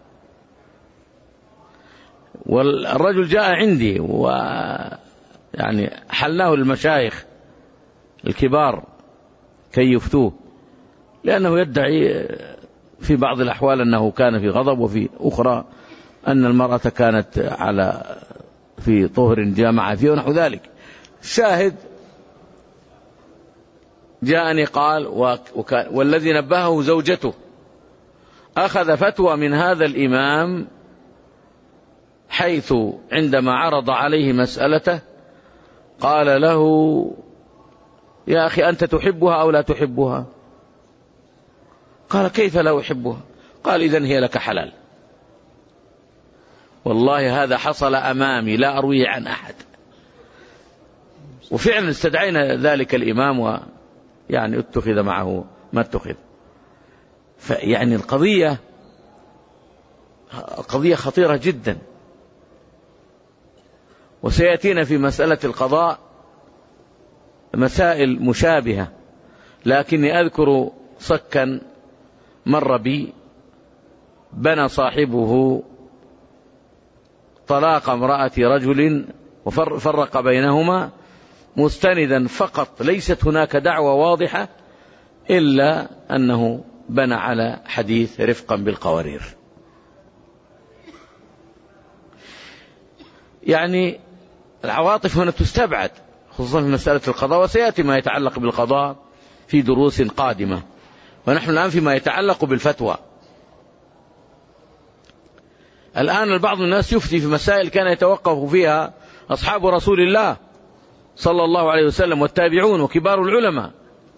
والرجل جاء عندي ويعني حلناه المشايخ الكبار كي يفتوه، لأنه يدعي في بعض الأحوال أنه كان في غضب، وفي أخرى أن المرأة كانت في طهر جامعة فيه ونحو ذلك. الشاهد جاءني قال والذي نبهه زوجته أخذ فتوى من هذا الإمام، حيث عندما عرض عليه مسألته قال له: يا أخي أنت تحبها أو لا تحبها؟ قال: كيف لا أحبها؟ قال: إذن هي لك حلال. والله هذا حصل أمامي لا أرويه عن أحد. وفعلا استدعينا ذلك الإمام ويعني اتخذ معه ما اتخذ. فيعني القضية خطيرة جدا. وسيأتينا في مسألة القضاء مسائل مشابهة، لكني أذكر صكا مر بي بنى صاحبه طلاق امرأة رجل وفرق بينهما مستندا فقط، ليست هناك دعوة واضحة إلا أنه بنى على حديث رفقا بالقوارير. يعني العواطف هنا تستبعد، خصوصا في مسألة القضاء، وسيأتي ما يتعلق بالقضاء في دروس قادمة. ونحن الآن فيما يتعلق بالفتوى. الآن البعض من الناس يفتي في مسائل كان يتوقف فيها أصحاب رسول الله صلى الله عليه وسلم والتابعون وكبار العلماء،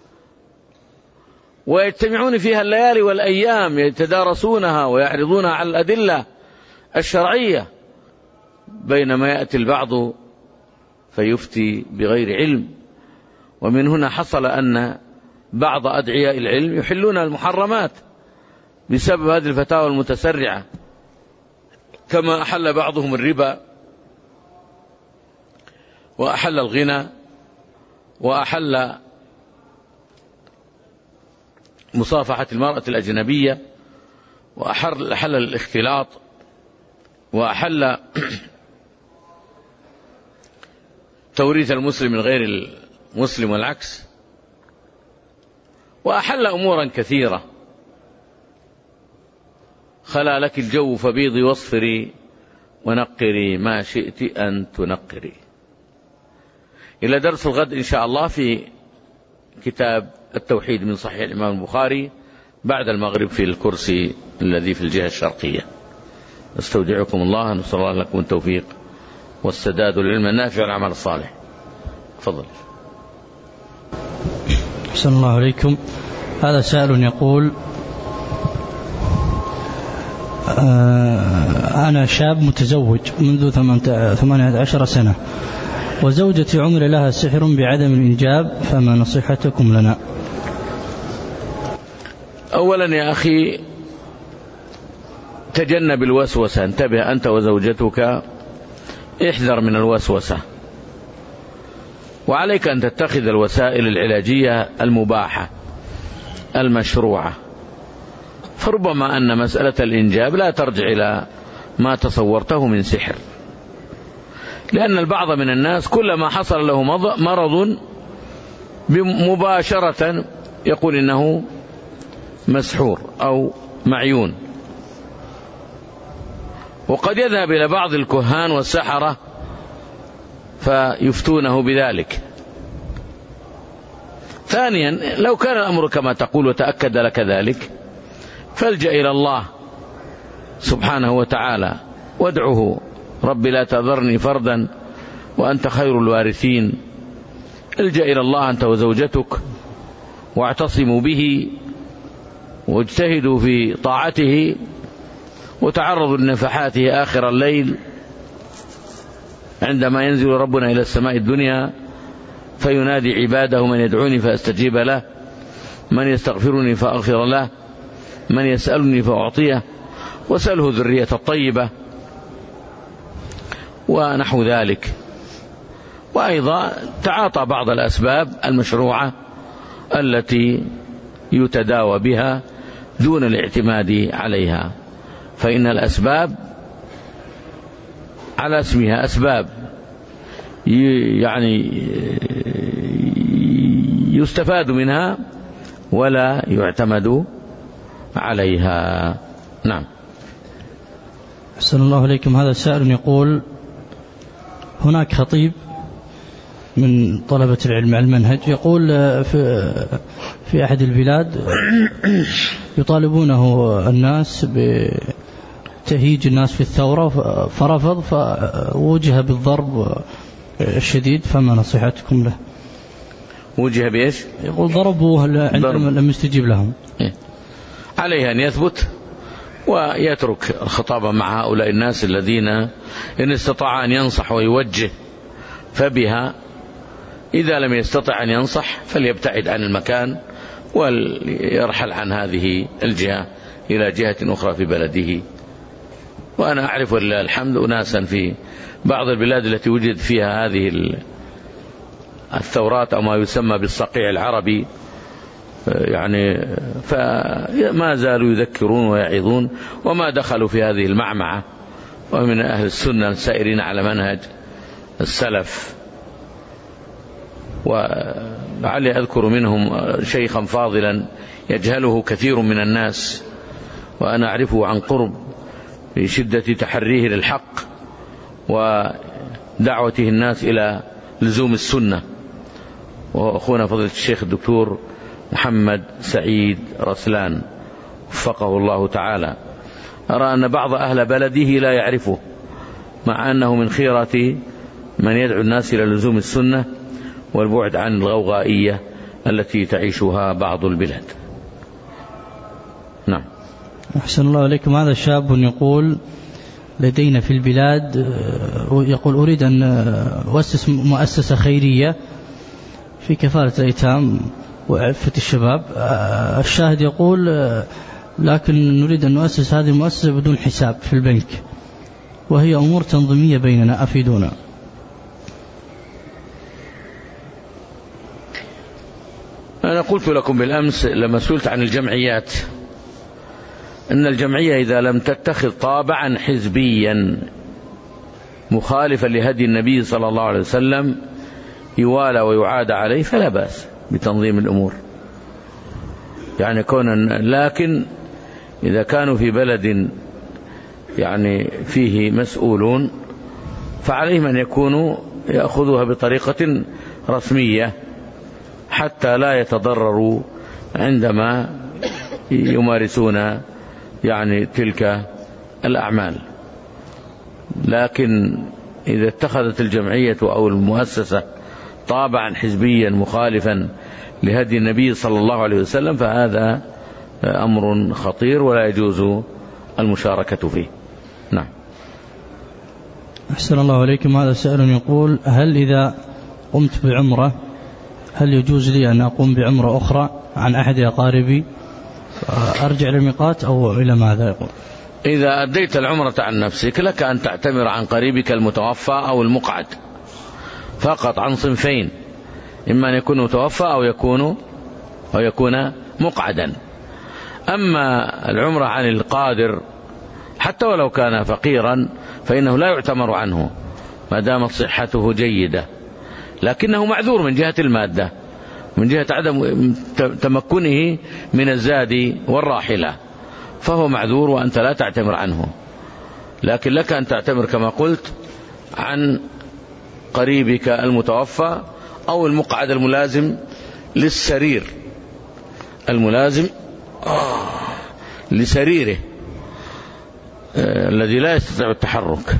ويجتمعون فيها الليالي والأيام يتدارسونها ويعرضونها على الأدلة الشرعية، بينما يأتي البعض فيفتي بغير علم. ومن هنا حصل أن بعض أدعياء العلم يحلون المحرمات بسبب هذه الفتاوى المتسرعة، كما أحل بعضهم الربا وأحل الغنى وأحل مصافحة المرأة الأجنبية وأحل الاختلاط وأحل توريث المسلم من غير المسلم والعكس، وأحل أمورا كثيرة. خلا لك الجو فبيضي واصفري ونقري ما شئت أن تنقري. إلى درس الغد إن شاء الله في كتاب التوحيد من صحيح الإمام البخاري بعد المغرب في الكرسي الذي في الجهة الشرقية. استودعكم الله، نسأل الله لكم التوفيق والسداد والعلم النافع والعمل الصالح. تفضل. أحسن الله عليكم. هذا سائل يقول: أنا شاب متزوج منذ 18 سنة، وزوجتي عمل لها سحر بعدم الإنجاب، فما نصيحتكم لنا؟ أولا يا أخي تجنب الوسوسة، انتبه أنت وزوجتك، احذر من الوسوسة، وعليك أن تتخذ الوسائل العلاجية المباحة المشروعة. فربما أن مسألة الإنجاب لا ترجع إلى ما تصورته من سحر، لأن البعض من الناس كلما حصل له مرض مباشرة يقول إنه مسحور أو معيون، وقد يذهب إلى بعض الكهان والسحرة فيفتونه بذلك. ثانيا، لو كان الأمر كما تقول وتأكد لك ذلك، فالجأ إلى الله سبحانه وتعالى وادعه: رب لا تذرني فردا وأنت خير الوارثين. الجأ إلى الله أنت وزوجتك، واعتصموا به، واجتهدوا في طاعته، وتعرضوا لنفحاته آخر الليل عندما ينزل ربنا إلى السماء الدنيا فينادي عباده: من يدعوني فأستجيب له، من يستغفرني فأغفر له، من يسألني فأعطيه، وسأله الذرية الطيبة ونحو ذلك. وأيضا تعاطى بعض الأسباب المشروعة التي يتداوى بها دون الاعتماد عليها، فإن الأسباب على اسمها أسباب يعني يستفاد منها ولا يعتمد عليها. نعم. أحسن الله إليكم. هذا سائل يقول: هناك خطيب من طلبة العلم على المنهج يقول في أحد البلاد يطالبونه الناس بتهيج الناس في الثورة فرفض، فوجه بالضرب الشديد، فما نصيحتكم له؟ وجه بإيش؟ يقول ضربوه عندما لم يستجيب لهم. عليه أن يثبت ويترك الخطابة مع هؤلاء الناس الذين إن استطاع أن ينصح ويوجه فبها، إذا لم يستطع أن ينصح فليبتعد عن المكان ويرحل عن هذه الجهة إلى جهة أخرى في بلده. وأنا أعرف ولله الحمد أناسا في بعض البلاد التي وجد فيها هذه الثورات أو ما يسمى بالصقيع العربي، يعني فما زالوا يذكرون ويعظون وما دخلوا في هذه المعمعة، ومن أهل السنة السائرين على منهج السلف. ولعلي أذكر منهم شيخا فاضلا يجهله كثير من الناس، وأنا أعرفه عن قرب في شدة تحريه للحق ودعوته الناس إلى لزوم السنة، وهو أخونا فضيلة الشيخ الدكتور محمد سعيد رسلان وفقه الله تعالى. أرى أن بعض أهل بلده لا يعرفه، مع أنه من خيرة من يدعو الناس إلى لزوم السنة والبعد عن الغوغائية التي تعيشها بعض البلاد. نعم. أحسن الله عليكم. هذا شاب يقول: لدينا في البلاد، يقول أريد أن أؤسس مؤسسة خيرية في كفالة الأيتام وعفة الشباب. الشاهد يقول: لكن نريد أن نؤسس هذه المؤسسة بدون حساب في البنك، وهي أمور تنظيمية بيننا، أفيدونا. أنا قلت لكم بالأمس لما سئلت عن الجمعيات أن الجمعية إذا لم تتخذ طابعا حزبيا مخالفا لهدي النبي صلى الله عليه وسلم يوالى ويعاد عليه فلا بأس بتنظيم الأمور، يعني لكن إذا كانوا في بلد يعني فيه مسؤولون فعليهم أن يكونوا يأخذوها بطريقة رسمية حتى لا يتضرروا عندما يمارسون يعني تلك الأعمال. لكن إذا اتخذت الجمعية أو المؤسسة طابعا حزبيا مخالفا لهدي النبي صلى الله عليه وسلم فهذا أمر خطير ولا يجوز المشاركة فيه. نعم. أحسن الله عليكم. هذا سائل يقول: هل إذا قمت بعمرة هل يجوز لي أن أقوم بعمرة أخرى عن أحد أقاربي، أرجع للميقات أو إلى ماذا؟ يقول: إذا أديت العمرة عن نفسك لك أن تعتمر عن قريبك المتوفى أو المقعد فقط، عن صنفين: إما أن يكون متوفى أو يكون مقعدا. أما العمرة عن القادر حتى ولو كان فقيرا فإنه لا يعتمر عنه ما دامت صحته جيدة، لكنه معذور من جهة المادة، من جهة عدم تمكنه من الزاد والراحلة، فهو معذور وأنت لا تعتمر عنه. لكن لك أن تعتمر كما قلت عن قريبك المتوفى أو المقعد الملازم للسرير، الملازم لسريره الذي لا يستطيع التحرك.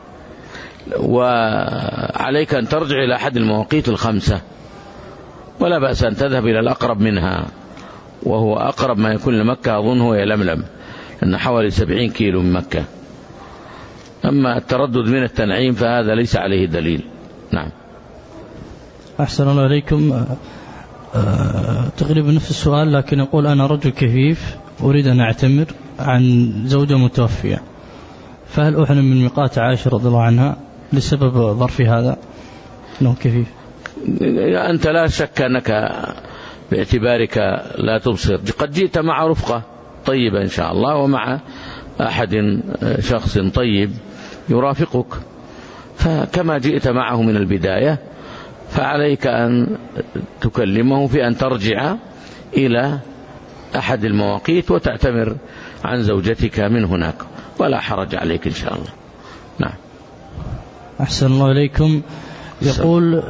وعليك أن ترجع إلى أحد المواقيت الخمسة، ولا بأس أن تذهب إلى الأقرب منها، وهو أقرب ما يكون لمكة أظنه هي لملم، أن حوالي 70 كيلو من مكة. أما التردد من التنعيم فهذا ليس عليه دليل. نعم. أحسن الله عليكم. تقريبا نفس السؤال، لكن يقول: أنا رجل كفيف أريد أن أعتمر عن زوجة متوفية، فهل أحرم من ميقات عائشة رضي الله عنها لسبب ظرف هذا أنه كفيف؟ أنت لا شك أنك باعتبارك لا تبصر قد جئت مع رفقة طيبة إن شاء الله، ومع أحد شخص طيب يرافقك، فكما جئت معه من البداية فعليك أن تكلمه في أن ترجع إلى أحد المواقيت وتعتمر عن زوجتك من هناك، ولا حرج عليك إن شاء الله. نعم. أحسن الله إليكم. يقول: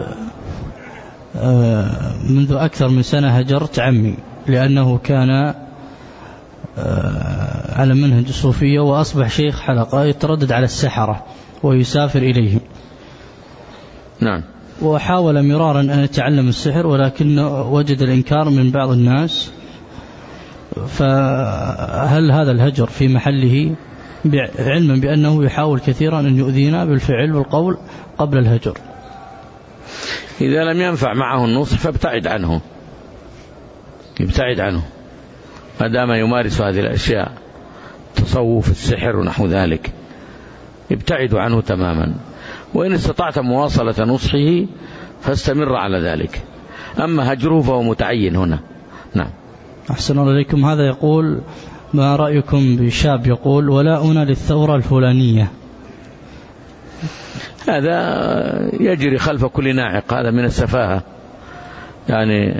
منذ أكثر من سنة هجرت عمي لأنه كان على منهج الصوفية، وأصبح شيخ حلقة يتردد على السحرة ويسافر إليهم. نعم. وحاول مرارا أن يتعلم السحر، ولكن وجد الإنكار من بعض الناس، فهل هذا الهجر في محله، علما بأنه يحاول كثيرا أن يؤذينا بالفعل والقول قبل الهجر؟ إذا لم ينفع معه النصح فابتعد عنه، يبتعد عنه ما دام يمارس هذه الأشياء، تصوف السحر ونحو ذلك، ابتعد عنه تماما. وإن استطعت مواصلة نصحه فاستمر على ذلك، أما هجره فهو متعين هنا. نعم. أحسن الله إليكم. هذا يقول: ما رأيكم بشاب يقول: ولاؤنا للثورة الفلانية؟ هذا يجري خلف كل ناعق، هذا من السفاهة. يعني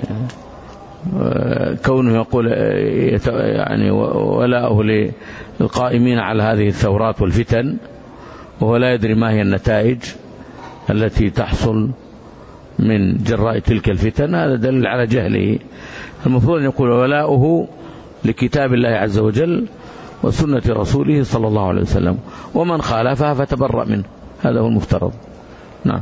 كونه يقول يعني ولاؤه للقائمين على هذه الثورات والفتن وهو لا يدري ما هي النتائج التي تحصل من جراء تلك الفتن، هذا دليل على جهله. المفروض أن يقول ولاؤه لكتاب الله عز وجل وسنة رسوله صلى الله عليه وسلم، ومن خالفها فتبرأ منه، هذا هو المفترض. نعم.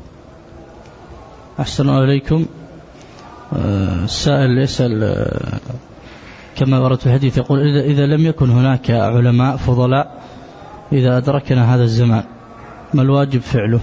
أحسن الله عليكم. السائل يسأل كما ورد في الحديث، يقول: إذا لم يكن هناك علماء فضلاء إذا أدركنا هذا الزمان ما الواجب فعله؟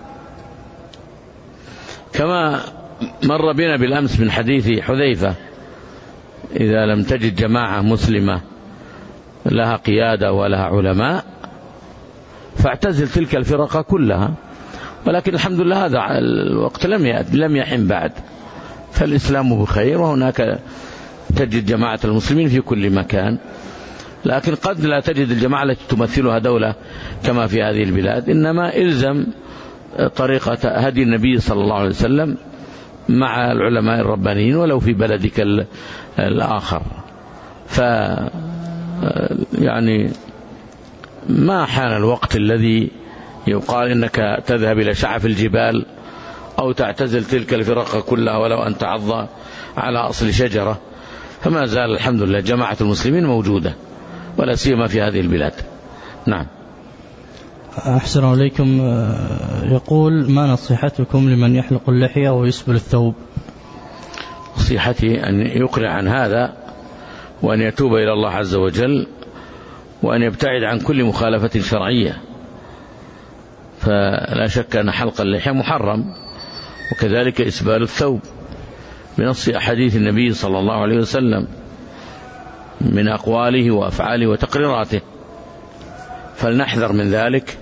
كما مر بنا بالأمس من حديث حذيفة: إذا لم تجد جماعة مسلمة لها قيادة ولها علماء فاعتزل تلك الفرق كلها. ولكن الحمد لله هذا الوقت لم يحن بعد، فالإسلام بخير، وهناك تجد جماعة المسلمين في كل مكان، لكن قد لا تجد الجماعة التي تمثلها دولة كما في هذه البلاد، إنما إلزم طريقة هدي النبي صلى الله عليه وسلم مع العلماء الربانيين ولو في بلدك الآخر. يعني ما حان الوقت الذي يقال إنك تذهب إلى شعف الجبال أو تعتزل تلك الفرق كلها ولو أن تعض على أصل شجرة، فما زال الحمد لله جماعة المسلمين موجودة ولا سيما في هذه البلاد. نعم. أحسن عليكم. يقول: ما نصيحتكم لمن يحلق اللحية ويسبل الثوب؟ نصيحتي أن يقلع عن هذا وأن يتوب إلى الله عز وجل وأن يبتعد عن كل مخالفة شرعية. فلا شك أن حلق اللحية محرم، وكذلك إسبال الثوب بنص أحاديث النبي صلى الله عليه وسلم من أقواله وأفعاله وتقريراته، فلنحذر من ذلك،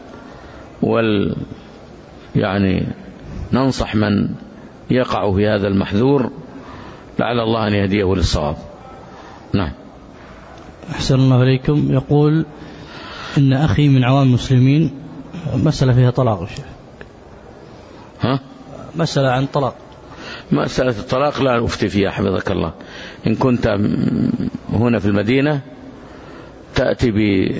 يعني ننصح من يقع في هذا المحذور لعل الله أن يهديه للصواب. نعم. أحسن الله إليكم. يقول إن أخي من عوام المسلمين مسألة فيها طلاق. مسألة عن طلاق. مسألة الطلاق لا أفتي فيها حفظك الله. إن كنت هنا في المدينة تأتي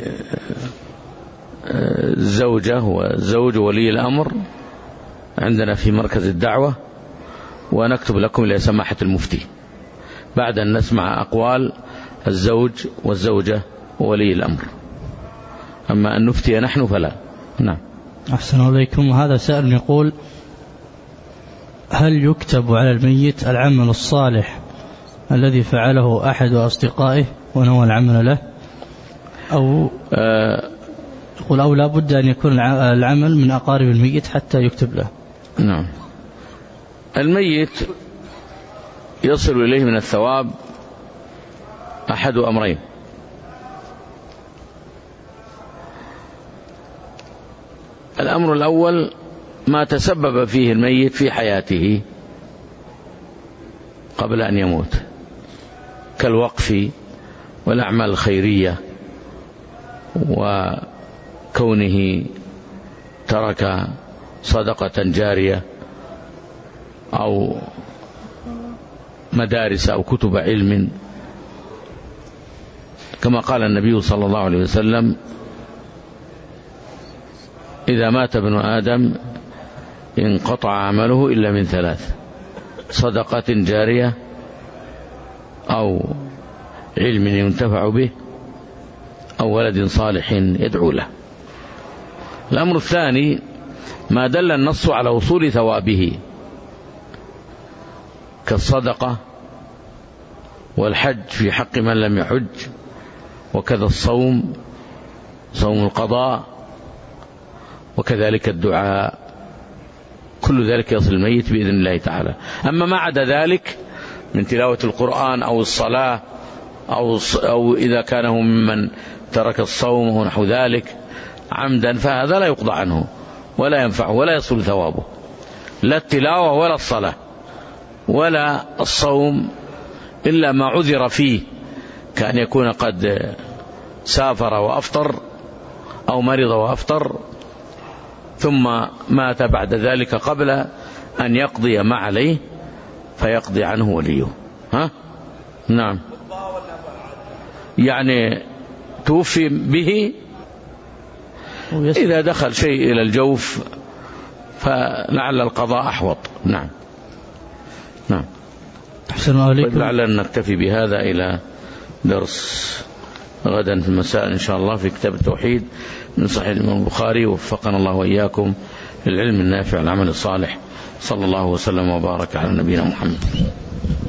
بالزوجة والزوج ولي الأمر عندنا في مركز الدعوة، ونكتب لكم إلى سماحة المفتي بعد أن نسمع أقوال الزوج والزوجة وولي الأمر. أما أن نفتي نحن فلا. نعم. أحسن عليكم. هذا سائل يقول: هل يكتب على الميت العمل الصالح الذي فعله أحد أصدقائه ونوى العمل له، أو يقول أو لا بد أن يكون العمل من أقارب الميت حتى يكتب له؟ نعم. الميت يصل إليه من الثواب أحد أمرين: الأمر الأول ما تسبب فيه الميت في حياته قبل أن يموت، كالوقف والأعمال الخيرية، وكونه ترك صدقة جارية أو مدارس أو كتب علم، كما قال النبي صلى الله عليه وسلم: إذا مات ابن آدم انقطع عمله إلا من ثلاث: صدقة جارية، أو علم ينتفع به، أو ولد صالح يدعو له. الأمر الثاني ما دل النص على وصول ثوابه، كالصدقة والحج في حق من لم يحج، وكذا الصوم، صوم القضاء، وكذلك الدعاء، كل ذلك يصل الميت بإذن الله تعالى. أما ما عدا ذلك من تلاوة القرآن أو الصلاة أو إذا كان ممن ترك الصوم ونحو ذلك عمدا، فهذا لا يقضى عنه ولا ينفعه ولا يصل ثوابه، لا التلاوة ولا الصلاة ولا الصوم، إلا ما عذر فيه، كأن يكون قد سافر وأفطر أو مرض وأفطر ثم مات بعد ذلك قبل أن يقضي ما عليه فيقضي عنه وليه. نعم. يعني توفي به إذا دخل شيء إلى الجوف فلعل القضاء أحوط. نعم. نعم. لعلنا نكتفي بهذا إلى درس غدا في المساء إن شاء الله في كتاب التوحيد من صحيح الإمام البخاري. وفقنا الله وإياكم للعلم النافع والعمل الصالح. صلى الله وسلم وبارك على نبينا محمد.